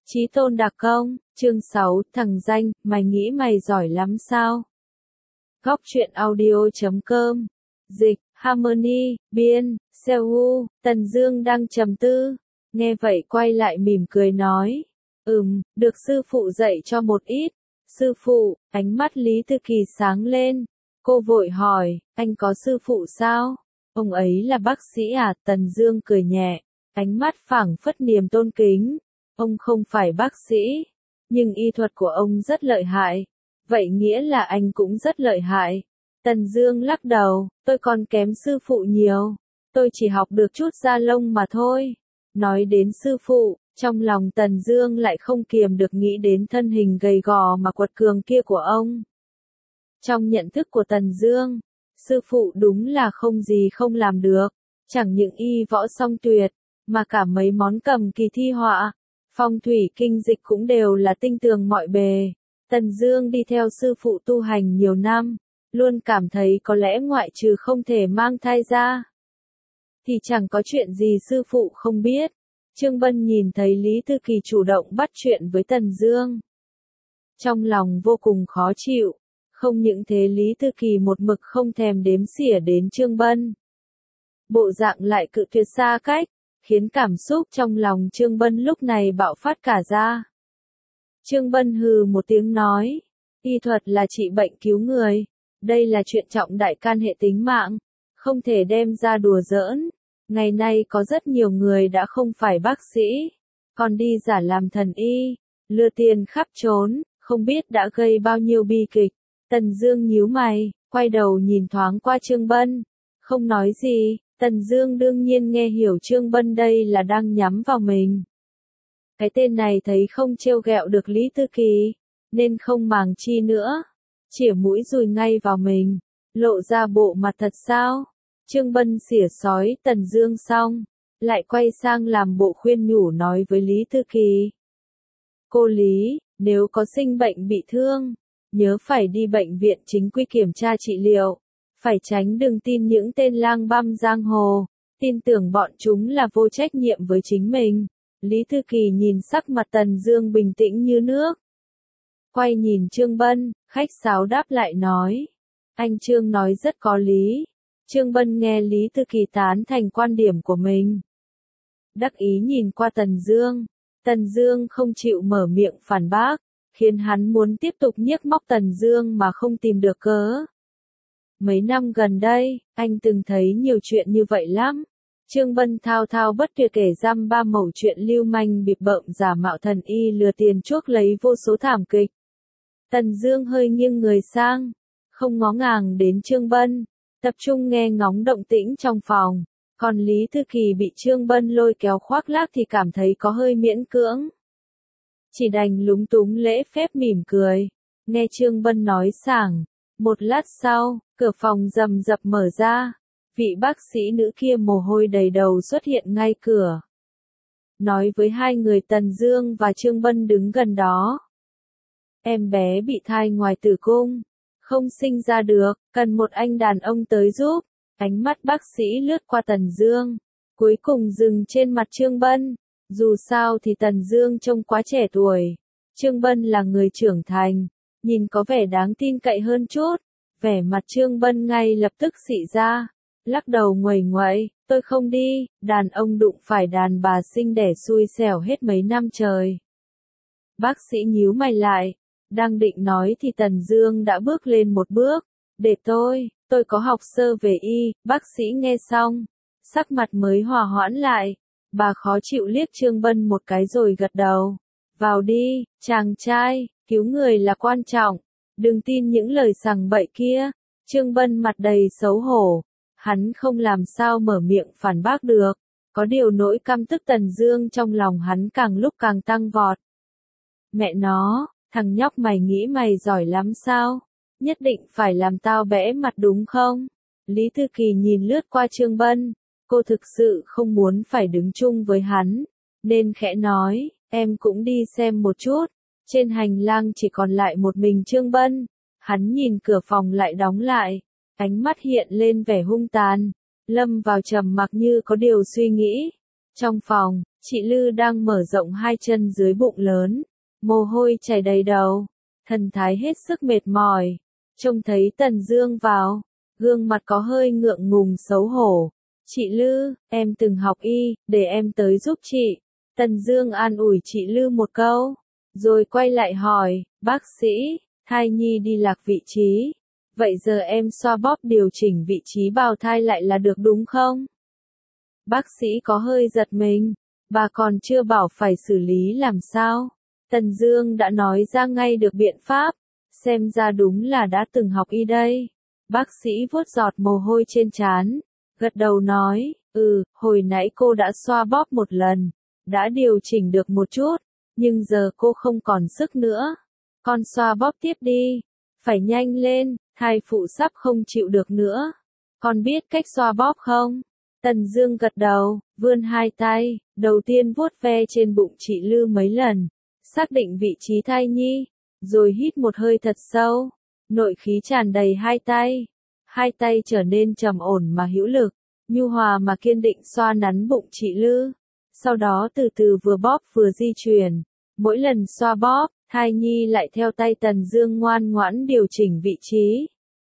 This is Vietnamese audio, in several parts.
Chí tôn đặc công, chương 6, thằng danh, mày nghĩ mày giỏi lắm sao? Góc truyện audio.com, dịch, Harmony, biên, Seoul, Tần Dương đang trầm tư, nghe vậy quay lại mỉm cười nói, được sư phụ dạy cho một ít. Sư phụ, ánh mắt Lý Tư Kỳ sáng lên, cô vội hỏi, anh có sư phụ sao? Ông ấy là bác sĩ à? Tần Dương cười nhẹ, ánh mắt phảng phất niềm tôn kính. Ông không phải bác sĩ, nhưng y thuật của ông rất lợi hại. Vậy nghĩa là anh cũng rất lợi hại. Tần Dương lắc đầu, tôi còn kém sư phụ nhiều. Tôi chỉ học được chút da lông mà thôi. Nói đến sư phụ, trong lòng Tần Dương lại không kiềm được nghĩ đến thân hình gầy gò mà quật cường kia của ông. Trong nhận thức của Tần Dương, sư phụ đúng là không gì không làm được. Chẳng những y võ song tuyệt, mà cả mấy món cầm kỳ thi họa, phong thủy kinh dịch cũng đều là tinh tường mọi bề. Tần Dương đi theo sư phụ tu hành nhiều năm, luôn cảm thấy có lẽ ngoại trừ không thể mang thai ra, thì chẳng có chuyện gì sư phụ không biết. Trương Bân nhìn thấy Lý Tư Kỳ chủ động bắt chuyện với Tần Dương, trong lòng vô cùng khó chịu. Không những thế, Lý Tư Kỳ một mực không thèm đếm xỉa đến Trương Bân, bộ dạng lại cự tuyệt xa cách, khiến cảm xúc trong lòng Trương Bân lúc này bạo phát cả ra. Trương Bân hừ một tiếng nói, y thuật là trị bệnh cứu người, đây là chuyện trọng đại can hệ tính mạng, không thể đem ra đùa giỡn. Ngày nay có rất nhiều người đã không phải bác sĩ, còn đi giả làm thần y, lừa tiền khắp trốn, không biết đã gây bao nhiêu bi kịch. Tần Dương nhíu mày, quay đầu nhìn thoáng qua Trương Bân, không nói gì. Tần Dương đương nhiên nghe hiểu Trương Bân đây là đang nhắm vào mình. Cái tên này thấy không trêu ghẹo được Lý Tư Kỳ, nên không màng chi nữa, chĩa mũi dùi ngay vào mình, lộ ra bộ mặt thật sao. Trương Bân xỉa xói Tần Dương xong, lại quay sang làm bộ khuyên nhủ nói với Lý Tư Kỳ. Cô Lý, nếu có sinh bệnh bị thương, nhớ phải đi bệnh viện chính quy kiểm tra trị liệu. Phải tránh đừng tin những tên lang băm giang hồ, tin tưởng bọn chúng là vô trách nhiệm với chính mình. Lý Tư Kỳ nhìn sắc mặt Tần Dương bình tĩnh như nước, quay nhìn Trương Bân, khách sáo đáp lại nói, anh Trương nói rất có lý. Trương Bân nghe Lý Tư Kỳ tán thành quan điểm của mình, đắc ý nhìn qua Tần Dương. Tần Dương không chịu mở miệng phản bác, khiến hắn muốn tiếp tục nhiếc móc Tần Dương mà không tìm được cớ. Mấy năm gần đây, anh từng thấy nhiều chuyện như vậy lắm. Trương Bân thao thao bất tuyệt kể dăm ba mẩu chuyện lưu manh bịp bợm giả mạo thần y lừa tiền chuốc lấy vô số thảm kịch. Tần Dương hơi nghiêng người sang, không ngó ngàng đến Trương Bân, tập trung nghe ngóng động tĩnh trong phòng. Còn Lý Tư Kỳ bị Trương Bân lôi kéo khoác lác thì cảm thấy có hơi miễn cưỡng, chỉ đành lúng túng lễ phép mỉm cười, nghe Trương Bân nói sảng. Một lát sau, cửa phòng rầm rập mở ra, vị bác sĩ nữ kia mồ hôi đầy đầu xuất hiện ngay cửa, nói với hai người Tần Dương và Trương Bân đứng gần đó. Em bé bị thai ngoài tử cung, không sinh ra được, cần một anh đàn ông tới giúp. Ánh mắt bác sĩ lướt qua Tần Dương, cuối cùng dừng trên mặt Trương Bân. Dù sao thì Tần Dương trông quá trẻ tuổi, Trương Bân là người trưởng thành, nhìn có vẻ đáng tin cậy hơn chút. Vẻ mặt Trương Bân ngay lập tức xị ra, lắc đầu nguầy nguậy, tôi không đi. Đàn ông đụng phải đàn bà sinh đẻ xui xẻo hết mấy năm trời. Bác sĩ nhíu mày lại, đang định nói thì Tần Dương đã bước lên một bước. Để tôi có học sơ về y. Bác sĩ nghe xong, sắc mặt mới hòa hoãn lại. Bà khó chịu liếc Trương Bân một cái rồi gật đầu. Vào đi, chàng trai, cứu người là quan trọng. Đừng tin những lời sằng bậy kia. Trương Bân mặt đầy xấu hổ, hắn không làm sao mở miệng phản bác được. Có điều nỗi căm tức Tần Dương trong lòng hắn càng lúc càng tăng vọt. Mẹ nó, thằng nhóc mày nghĩ mày giỏi lắm sao? Nhất định phải làm tao bẽ mặt đúng không? Lý Tư Kỳ nhìn lướt qua Trương Bân, cô thực sự không muốn phải đứng chung với hắn, nên khẽ nói, em cũng đi xem một chút. Trên hành lang chỉ còn lại một mình Trương Bân, hắn nhìn cửa phòng lại đóng lại, ánh mắt hiện lên vẻ hung tàn, lâm vào trầm mặc như có điều suy nghĩ. Trong phòng, Chị Lư đang mở rộng hai chân dưới bụng lớn, mồ hôi chảy đầy đầu, thần thái hết sức mệt mỏi. Trông thấy Tần Dương vào, gương mặt có hơi ngượng ngùng xấu hổ. Chị Lư, em từng học y, để em tới giúp chị. Tần Dương an ủi chị Lư một câu, rồi quay lại hỏi, bác sĩ, thai nhi đi lạc vị trí. Vậy giờ em xoa bóp điều chỉnh vị trí bào thai lại là được đúng không? Bác sĩ có hơi giật mình, bà còn chưa bảo phải xử lý làm sao. Tần Dương đã nói ra ngay được biện pháp, xem ra đúng là đã từng học y đây. Bác sĩ vuốt giọt mồ hôi trên trán, gật đầu nói, hồi nãy cô đã xoa bóp một lần, đã điều chỉnh được một chút, nhưng giờ cô không còn sức nữa. Con xoa bóp tiếp đi, phải nhanh lên, thai phụ sắp không chịu được nữa. Con biết cách xoa bóp không? Tần Dương gật đầu, vươn hai tay, đầu tiên vuốt ve trên bụng chị Lư mấy lần, xác định vị trí thai nhi, rồi hít một hơi thật sâu, nội khí tràn đầy hai tay. Hai tay trở nên trầm ổn mà hữu lực, nhu hòa mà kiên định xoa nắn bụng chị Lư. Sau đó từ từ vừa bóp vừa di chuyển, mỗi lần xoa bóp, thai nhi lại theo tay Tần Dương ngoan ngoãn điều chỉnh vị trí.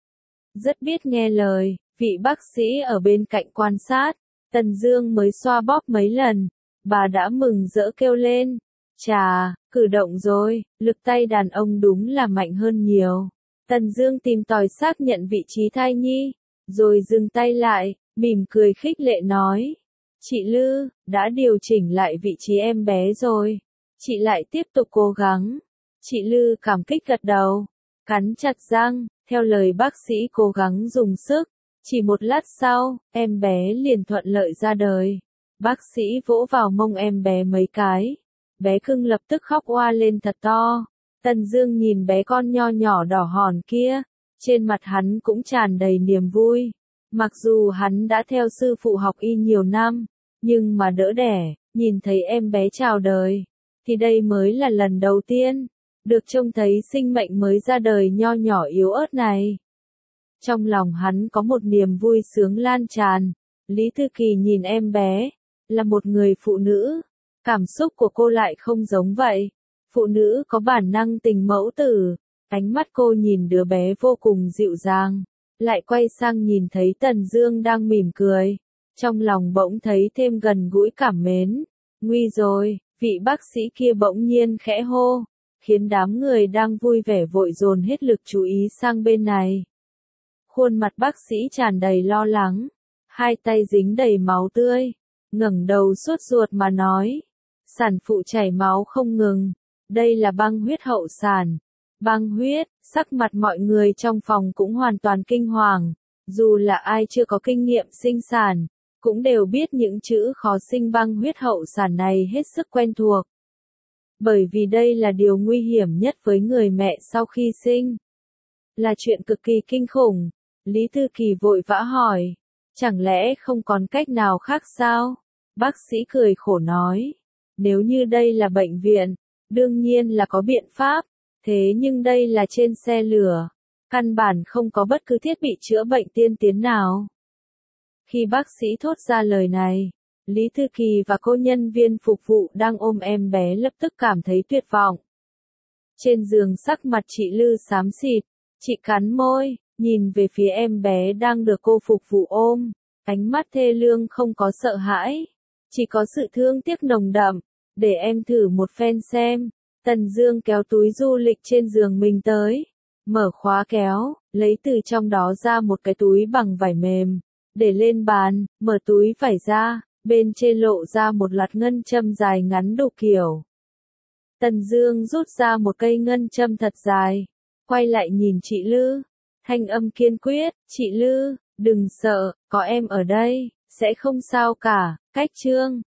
Rất biết nghe lời, vị bác sĩ ở bên cạnh quan sát, Tần Dương mới xoa bóp mấy lần, bà đã mừng rỡ kêu lên, chà, cử động rồi, lực tay đàn ông đúng là mạnh hơn nhiều. Tần Dương tìm tòi xác nhận vị trí thai nhi, rồi dừng tay lại, mỉm cười khích lệ nói, chị Lư, đã điều chỉnh lại vị trí em bé rồi, chị lại tiếp tục cố gắng. Chị Lư cảm kích gật đầu, cắn chặt răng, theo lời bác sĩ cố gắng dùng sức. Chỉ một lát sau, em bé liền thuận lợi ra đời. Bác sĩ vỗ vào mông em bé mấy cái. Bé cưng lập tức khóc oa lên thật to. Tần Dương nhìn bé con nho nhỏ đỏ hòn kia, trên mặt hắn cũng tràn đầy niềm vui. Mặc dù hắn đã theo sư phụ học y nhiều năm, nhưng mà đỡ đẻ, nhìn thấy em bé chào đời, thì đây mới là lần đầu tiên được trông thấy sinh mệnh mới ra đời nho nhỏ yếu ớt này. Trong lòng hắn có một niềm vui sướng lan tràn. Lý Thư Kỳ nhìn em bé, là một người phụ nữ, cảm xúc của cô lại không giống vậy. Phụ nữ có bản năng tình mẫu tử, ánh mắt cô nhìn đứa bé vô cùng dịu dàng, lại quay sang nhìn thấy Tần Dương đang mỉm cười, trong lòng bỗng thấy thêm gần gũi cảm mến. Nguy rồi, vị bác sĩ kia bỗng nhiên khẽ hô, khiến đám người đang vui vẻ vội dồn hết lực chú ý sang bên này. Khuôn mặt bác sĩ tràn đầy lo lắng, hai tay dính đầy máu tươi, ngẩng đầu sốt ruột mà nói, sản phụ chảy máu không ngừng, đây là băng huyết hậu sản. Băng huyết, sắc mặt mọi người trong phòng cũng hoàn toàn kinh hoàng, dù là ai chưa có kinh nghiệm sinh sản, cũng đều biết những chữ khó sinh băng huyết hậu sản này hết sức quen thuộc. Bởi vì đây là điều nguy hiểm nhất với người mẹ sau khi sinh. Là chuyện cực kỳ kinh khủng. Lý Thư Kỳ vội vã hỏi, chẳng lẽ không còn cách nào khác sao? Bác sĩ cười khổ nói, nếu như đây là bệnh viện, đương nhiên là có biện pháp, thế nhưng đây là trên xe lửa, căn bản không có bất cứ thiết bị chữa bệnh tiên tiến nào. Khi bác sĩ thốt ra lời này, Lý Thư Kỳ và cô nhân viên phục vụ đang ôm em bé lập tức cảm thấy tuyệt vọng. Trên giường sắc mặt chị Lư xám xịt, chị cắn môi, nhìn về phía em bé đang được cô phục vụ ôm, ánh mắt thê lương không có sợ hãi, chỉ có sự thương tiếc nồng đậm. Để em thử một phen xem. Tần Dương kéo túi du lịch trên giường mình tới, mở khóa kéo, lấy từ trong đó ra một cái túi bằng vải mềm, để lên bàn, mở túi vải ra, bên trên lộ ra một loạt ngân châm dài ngắn đủ kiểu. Tần Dương rút ra một cây ngân châm thật dài, quay lại nhìn chị Lư, thanh âm kiên quyết, chị Lư, đừng sợ, có em ở đây, sẽ không sao cả. Cách chương